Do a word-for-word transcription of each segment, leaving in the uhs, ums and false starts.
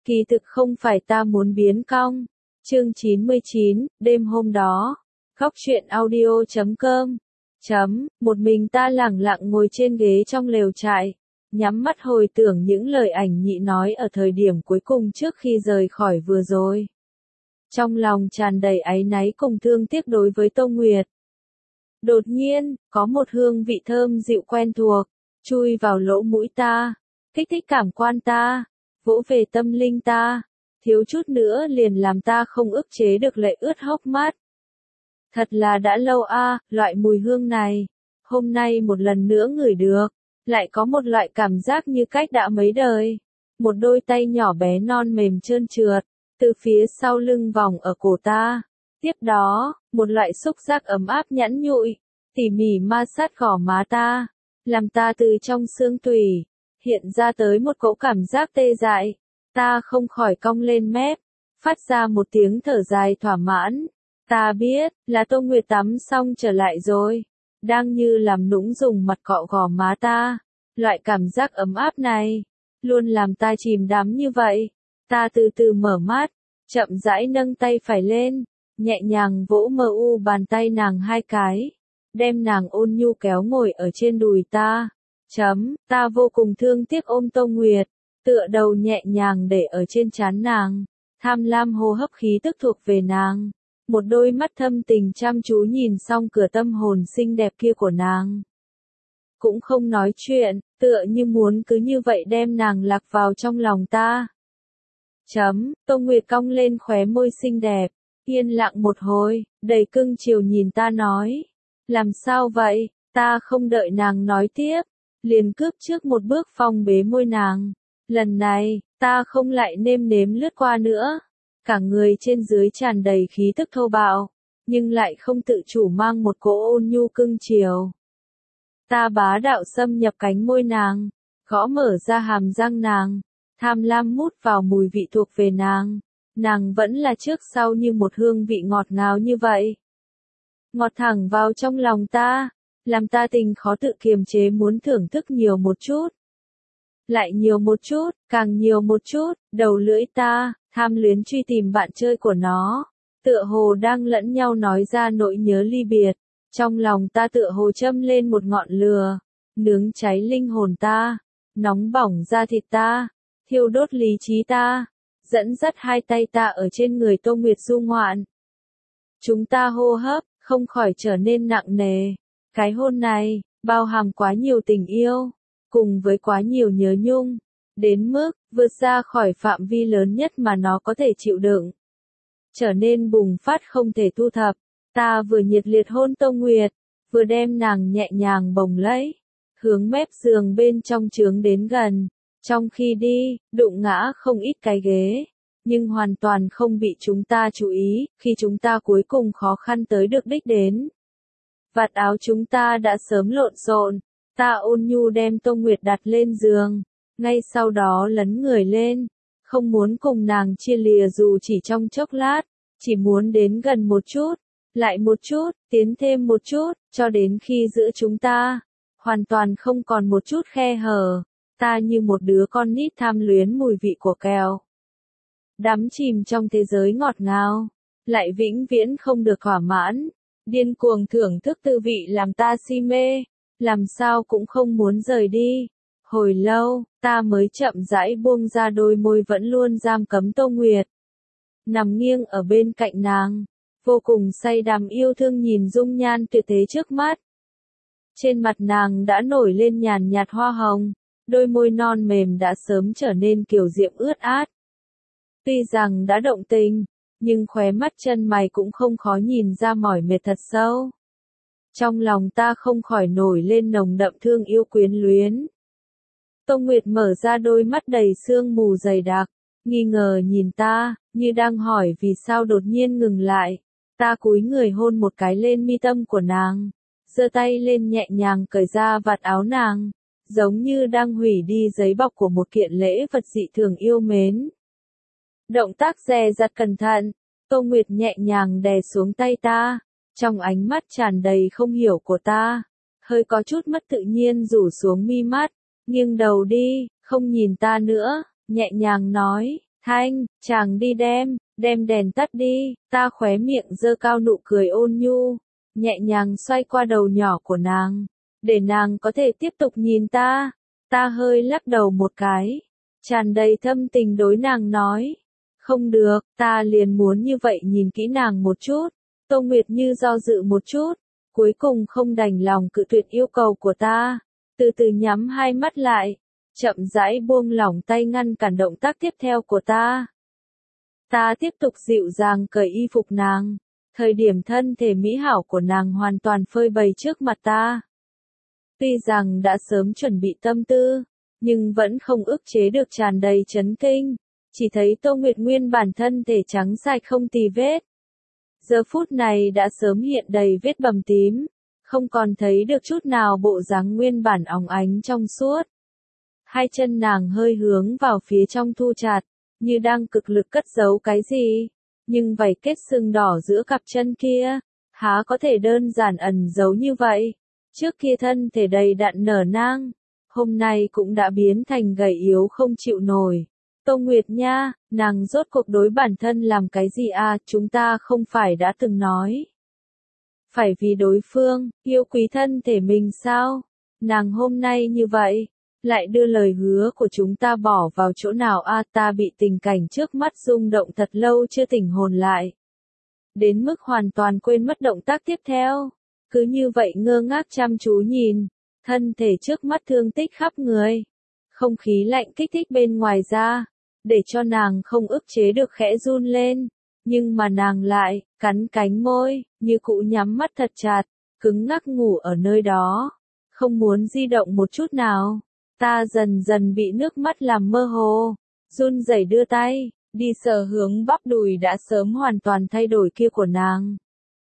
Kỳ thực không phải ta muốn biến cong. Chương chín mươi chín, đêm hôm đó. Góc truyện audio chấm com. Chấm, một mình ta lẳng lặng ngồi trên ghế trong lều trại, nhắm mắt hồi tưởng những lời ảnh nhị nói ở thời điểm cuối cùng trước khi rời khỏi vừa rồi. Trong lòng tràn đầy áy náy cùng thương tiếc đối với Tô Nguyệt. Đột nhiên, có một hương vị thơm dịu quen thuộc, chui vào lỗ mũi ta, kích thích cảm quan ta, vỗ về tâm linh ta, thiếu chút nữa liền làm ta không ức chế được lệ ướt hốc mắt. Thật là đã lâu a, à, loại mùi hương này, hôm nay một lần nữa ngửi được, lại có một loại cảm giác như cách đã mấy đời. Một đôi tay nhỏ bé non mềm trơn trượt, từ phía sau lưng vòng ở cổ ta. Tiếp đó, một loại xúc giác ấm áp nhẵn nhụi, tỉ mỉ ma sát gò má ta, làm ta từ trong xương tủy, hiện ra tới một cỗ cảm giác tê dại. Ta không khỏi cong lên mép, phát ra một tiếng thở dài thỏa mãn. Ta biết, là Tô Nguyệt tắm xong trở lại rồi, đang như làm nũng dùng mặt cọ gò má ta. Loại cảm giác ấm áp này, luôn làm ta chìm đắm như vậy. Ta từ từ mở mắt, chậm rãi nâng tay phải lên, nhẹ nhàng vỗ mờ u bàn tay nàng hai cái, đem nàng ôn nhu kéo ngồi ở trên đùi ta. Chấm, ta vô cùng thương tiếc ôm Tô Nguyệt, tựa đầu nhẹ nhàng để ở trên trán nàng, tham lam hô hấp khí tức thuộc về nàng. Một đôi mắt thâm tình chăm chú nhìn xong cửa tâm hồn xinh đẹp kia của nàng. Cũng không nói chuyện, tựa như muốn cứ như vậy đem nàng lạc vào trong lòng ta. Chấm, Tô Nguyệt cong lên khóe môi xinh đẹp, yên lặng một hồi, đầy cưng chiều nhìn ta nói. Làm sao vậy? Ta không đợi nàng nói tiếp, liền cướp trước một bước phong bế môi nàng. Lần này, ta không lại nêm nếm lướt qua nữa. Cả người trên dưới tràn đầy khí tức thô bạo, nhưng lại không tự chủ mang một cỗ ôn nhu cưng chiều. Ta bá đạo xâm nhập cánh môi nàng, gõ mở ra hàm răng nàng, tham lam mút vào mùi vị thuộc về nàng. Nàng vẫn là trước sau như một hương vị ngọt ngào như vậy. Ngọt thẳng vào trong lòng ta, làm ta tình khó tự kiềm chế muốn thưởng thức nhiều một chút. Lại nhiều một chút, càng nhiều một chút, đầu lưỡi ta, tham luyến truy tìm bạn chơi của nó. Tựa hồ đang lẫn nhau nói ra nỗi nhớ ly biệt. Trong lòng ta tựa hồ châm lên một ngọn lửa, nướng cháy linh hồn ta, nóng bỏng da thịt ta, thiêu đốt lý trí ta, dẫn dắt hai tay ta ở trên người Tô Nguyệt du ngoạn. Chúng ta hô hấp, không khỏi trở nên nặng nề. Cái hôn này, bao hàm quá nhiều tình yêu, cùng với quá nhiều nhớ nhung, đến mức, vượt ra khỏi phạm vi lớn nhất mà nó có thể chịu đựng. Trở nên bùng phát không thể thu thập. Ta vừa nhiệt liệt hôn Tô Nguyệt, vừa đem nàng nhẹ nhàng bồng lấy, hướng mép giường bên trong trướng đến gần. Trong khi đi, đụng ngã không ít cái ghế, nhưng hoàn toàn không bị chúng ta chú ý, khi chúng ta cuối cùng khó khăn tới được đích đến. Vạt áo chúng ta đã sớm lộn xộn, ta ôn nhu đem Tô Nguyệt đặt lên giường, ngay sau đó lấn người lên, không muốn cùng nàng chia lìa dù chỉ trong chốc lát, chỉ muốn đến gần một chút. Lại một chút, tiến thêm một chút, cho đến khi giữa chúng ta, hoàn toàn không còn một chút khe hở. Ta như một đứa con nít tham luyến mùi vị của kẹo. Đắm chìm trong thế giới ngọt ngào, lại vĩnh viễn không được thỏa mãn. Điên cuồng thưởng thức tư vị làm ta si mê, làm sao cũng không muốn rời đi. Hồi lâu, ta mới chậm rãi buông ra đôi môi vẫn luôn giam cấm Tô Nguyệt. Nằm nghiêng ở bên cạnh nàng, vô cùng say đắm yêu thương nhìn dung nhan tuyệt thế trước mắt. Trên mặt nàng đã nổi lên nhàn nhạt hoa hồng, đôi môi non mềm đã sớm trở nên kiều diễm ướt át. Tuy rằng đã động tình, nhưng khóe mắt chân mày cũng không khó nhìn ra mỏi mệt thật sâu. Trong lòng ta không khỏi nổi lên nồng đậm thương yêu quyến luyến. Tô Nguyệt mở ra đôi mắt đầy sương mù dày đặc, nghi ngờ nhìn ta, như đang hỏi vì sao đột nhiên ngừng lại. Ta cúi người hôn một cái lên mi tâm của nàng, giơ tay lên nhẹ nhàng cởi ra vạt áo nàng, giống như đang hủy đi giấy bọc của một kiện lễ vật dị thường yêu mến. Động tác dè dặt cẩn thận, Tô Nguyệt nhẹ nhàng đè xuống tay ta, trong ánh mắt tràn đầy không hiểu của ta, hơi có chút mất tự nhiên rủ xuống mi mắt, nghiêng đầu đi, không nhìn ta nữa, nhẹ nhàng nói, Thanh, chàng đi đem, đem đèn tắt đi, ta khóe miệng giơ cao nụ cười ôn nhu, nhẹ nhàng xoay qua đầu nhỏ của nàng, để nàng có thể tiếp tục nhìn ta. Ta hơi lắc đầu một cái, tràn đầy thâm tình đối nàng nói. Không được, ta liền muốn như vậy nhìn kỹ nàng một chút. Tô Nguyệt Như do dự một chút, cuối cùng không đành lòng cự tuyệt yêu cầu của ta, từ từ nhắm hai mắt lại, chậm rãi buông lỏng tay ngăn cản động tác tiếp theo của ta. Ta tiếp tục dịu dàng cởi y phục nàng, thời điểm thân thể mỹ hảo của nàng hoàn toàn phơi bày trước mặt ta. Tuy rằng đã sớm chuẩn bị tâm tư, nhưng vẫn không ức chế được tràn đầy chấn kinh, chỉ thấy Tô Nguyệt nguyên bản thân thể trắng sạch không tì vết. Giờ phút này đã sớm hiện đầy vết bầm tím, không còn thấy được chút nào bộ dáng nguyên bản óng ánh trong suốt. Hai chân nàng hơi hướng vào phía trong thu chặt, như đang cực lực cất giấu cái gì, nhưng vảy kết sưng đỏ giữa cặp chân kia, há có thể đơn giản ẩn giấu như vậy. Trước kia thân thể đầy đặn nở nang, hôm nay cũng đã biến thành gầy yếu không chịu nổi. Tô Nguyệt nha, nàng rốt cuộc đối bản thân làm cái gì à, chúng ta không phải đã từng nói. Phải vì đối phương, yêu quý thân thể mình sao? Nàng hôm nay như vậy, lại đưa lời hứa của chúng ta bỏ vào chỗ nào a? Ta bị tình cảnh trước mắt rung động thật lâu chưa tỉnh hồn lại. Đến mức hoàn toàn quên mất động tác tiếp theo. Cứ như vậy ngơ ngác chăm chú nhìn, thân thể trước mắt thương tích khắp người. Không khí lạnh kích thích bên ngoài ra, để cho nàng không ức chế được khẽ run lên. Nhưng mà nàng lại, cắn cánh môi, như cũ nhắm mắt thật chặt, cứng ngắc ngủ ở nơi đó. Không muốn di động một chút nào. Ta dần dần bị nước mắt làm mơ hồ, run rẩy đưa tay, đi sờ hướng bắp đùi đã sớm hoàn toàn thay đổi kia của nàng.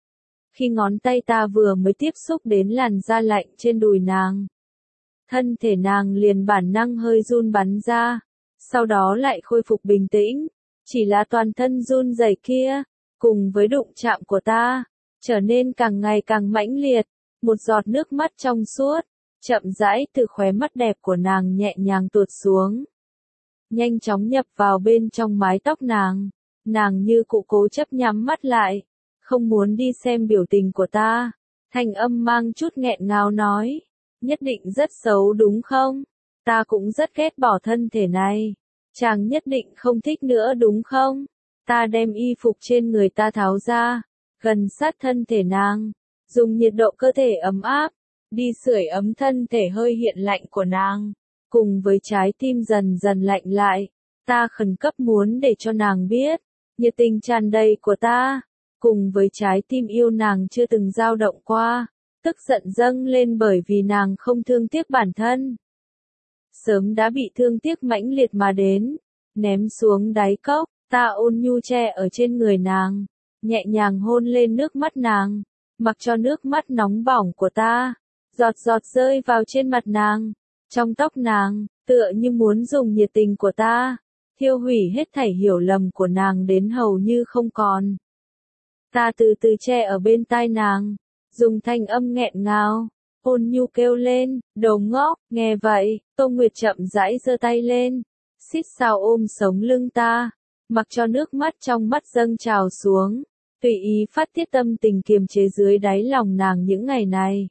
Khi ngón tay ta vừa mới tiếp xúc đến làn da lạnh trên đùi nàng, thân thể nàng liền bản năng hơi run bắn ra, sau đó lại khôi phục bình tĩnh, chỉ là toàn thân run rẩy kia, cùng với đụng chạm của ta, trở nên càng ngày càng mãnh liệt, một giọt nước mắt trong suốt, chậm rãi từ khóe mắt đẹp của nàng nhẹ nhàng tuột xuống, nhanh chóng nhập vào bên trong mái tóc nàng, nàng như cụ cố chấp nhắm mắt lại. Không muốn đi xem biểu tình của ta, thanh âm mang chút nghẹn ngào nói, nhất định rất xấu đúng không? Ta cũng rất ghét bỏ thân thể này, chàng nhất định không thích nữa đúng không? Ta đem y phục trên người ta tháo ra, gần sát thân thể nàng, dùng nhiệt độ cơ thể ấm áp, đi sưởi ấm thân thể hơi hiện lạnh của nàng, cùng với trái tim dần dần lạnh lại, ta khẩn cấp muốn để cho nàng biết, nhiệt tình tràn đầy của ta. Cùng với trái tim yêu nàng chưa từng dao động qua, tức giận dâng lên bởi vì nàng không thương tiếc bản thân. Sớm đã bị thương tiếc mãnh liệt mà đến, ném xuống đáy cốc, ta ôn nhu che ở trên người nàng, nhẹ nhàng hôn lên nước mắt nàng, mặc cho nước mắt nóng bỏng của ta, giọt giọt rơi vào trên mặt nàng, trong tóc nàng, tựa như muốn dùng nhiệt tình của ta, thiêu hủy hết thảy hiểu lầm của nàng đến hầu như không còn. Ta từ từ che ở bên tai nàng, dùng thanh âm nghẹn ngào, ôn nhu kêu lên, đồ ngốc, nghe vậy, Tô Nguyệt chậm rãi giơ tay lên, xít sao ôm sống lưng ta, mặc cho nước mắt trong mắt dâng trào xuống, tùy ý phát tiết tâm tình kiềm chế dưới đáy lòng nàng những ngày này.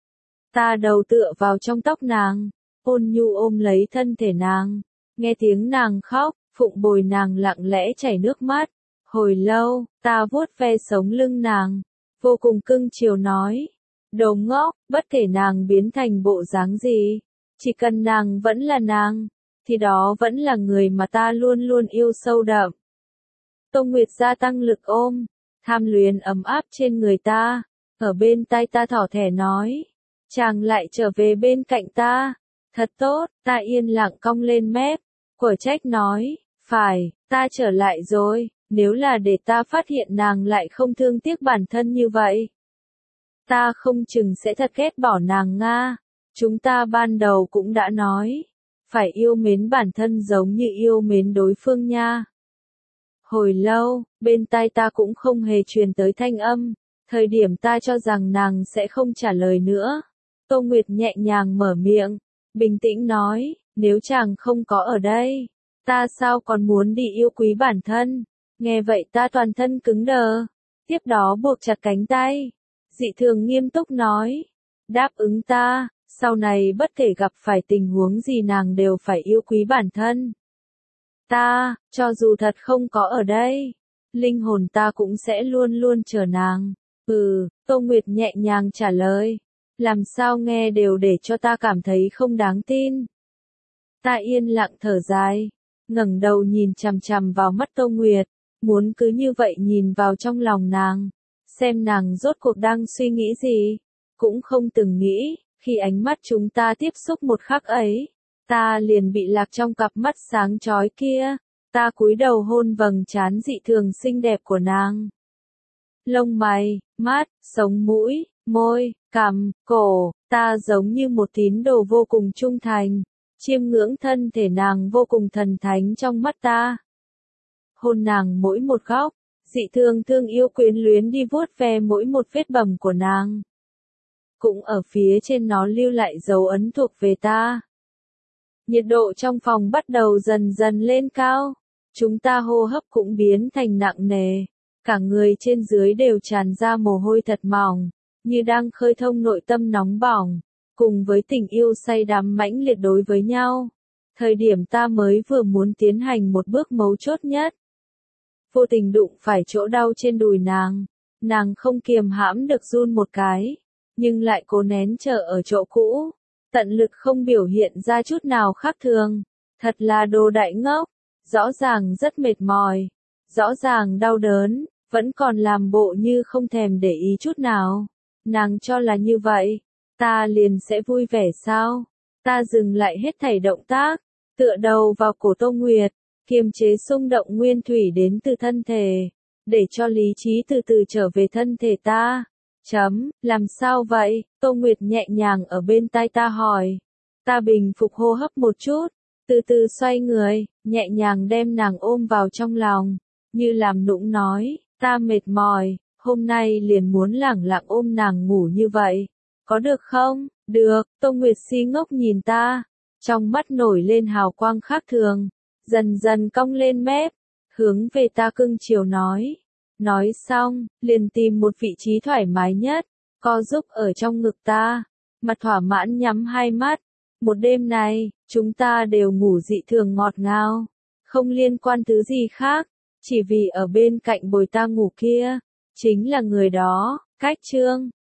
Ta đầu tựa vào trong tóc nàng, ôn nhu ôm lấy thân thể nàng, nghe tiếng nàng khóc, phụng bồi nàng lặng lẽ chảy nước mắt. Hồi lâu, ta vuốt ve sống lưng nàng, vô cùng cưng chiều nói, đồ ngốc, bất kể nàng biến thành bộ dáng gì, chỉ cần nàng vẫn là nàng, thì đó vẫn là người mà ta luôn luôn yêu sâu đậm. Tô Nguyệt gia tăng lực ôm, tham luyến ấm áp trên người ta, ở bên tai ta thỏ thẻ nói, chàng lại trở về bên cạnh ta, thật tốt, ta yên lặng cong lên mép, quở trách nói, phải, ta trở lại rồi. Nếu là để ta phát hiện nàng lại không thương tiếc bản thân như vậy, ta không chừng sẽ thật ghét bỏ nàng nga. Chúng ta ban đầu cũng đã nói, phải yêu mến bản thân giống như yêu mến đối phương nha. Hồi lâu, bên tai ta cũng không hề truyền tới thanh âm, thời điểm ta cho rằng nàng sẽ không trả lời nữa. Tô Nguyệt nhẹ nhàng mở miệng, bình tĩnh nói, nếu chàng không có ở đây, ta sao còn muốn đi yêu quý bản thân. Nghe vậy ta toàn thân cứng đờ, tiếp đó buộc chặt cánh tay. Dị thường nghiêm túc nói, đáp ứng ta, sau này bất kể gặp phải tình huống gì nàng đều phải yêu quý bản thân. Ta, cho dù thật không có ở đây, linh hồn ta cũng sẽ luôn luôn chờ nàng. Ừ, Tô Nguyệt nhẹ nhàng trả lời, làm sao nghe đều để cho ta cảm thấy không đáng tin. Ta yên lặng thở dài, ngẩng đầu nhìn chằm chằm vào mắt Tô Nguyệt, muốn cứ như vậy nhìn vào trong lòng nàng, xem nàng rốt cuộc đang suy nghĩ gì. Cũng không từng nghĩ, khi ánh mắt chúng ta tiếp xúc một khắc ấy, ta liền bị lạc trong cặp mắt sáng chói kia. Ta cúi đầu hôn vầng trán dị thường xinh đẹp của nàng. Lông mày, mắt, sống mũi, môi, cằm, cổ, ta giống như một tín đồ vô cùng trung thành, chiêm ngưỡng thân thể nàng vô cùng thần thánh trong mắt ta. Hôn nàng mỗi một góc, dị thường thương yêu quyến luyến đi vuốt ve mỗi một vết bầm của nàng. Cũng ở phía trên nó lưu lại dấu ấn thuộc về ta. Nhiệt độ trong phòng bắt đầu dần dần lên cao, chúng ta hô hấp cũng biến thành nặng nề, cả người trên dưới đều tràn ra mồ hôi thật mỏng, như đang khơi thông nội tâm nóng bỏng, cùng với tình yêu say đắm mãnh liệt đối với nhau. Thời điểm ta mới vừa muốn tiến hành một bước mấu chốt nhất, vô tình đụng phải chỗ đau trên đùi nàng, nàng không kiềm hãm được run một cái, nhưng lại cố nén chờ ở chỗ cũ, tận lực không biểu hiện ra chút nào khác thường. Thật là đồ đại ngốc, rõ ràng rất mệt mỏi, rõ ràng đau đớn, vẫn còn làm bộ như không thèm để ý chút nào. Nàng cho là như vậy, ta liền sẽ vui vẻ sao? Ta dừng lại hết thảy động tác, tựa đầu vào cổ Tô Nguyệt, kiềm chế xung động nguyên thủy đến từ thân thể, để cho lý trí từ từ trở về thân thể ta. Chấm, làm sao vậy? Tô Nguyệt nhẹ nhàng ở bên tai ta hỏi. Ta bình phục hô hấp một chút, từ từ xoay người, nhẹ nhàng đem nàng ôm vào trong lòng, như làm nũng nói, ta mệt mỏi, hôm nay liền muốn lẳng lặng ôm nàng ngủ như vậy. Có được không? Được, Tô Nguyệt si ngốc nhìn ta, trong mắt nổi lên hào quang khác thường, dần dần cong lên mép, hướng về ta cưng chiều nói. Nói xong, liền tìm một vị trí thoải mái nhất, co giúp ở trong ngực ta, mặt thỏa mãn nhắm hai mắt. Một đêm này, chúng ta đều ngủ dị thường ngọt ngào, không liên quan thứ gì khác, chỉ vì ở bên cạnh bồi ta ngủ kia, chính là người đó. Cách chương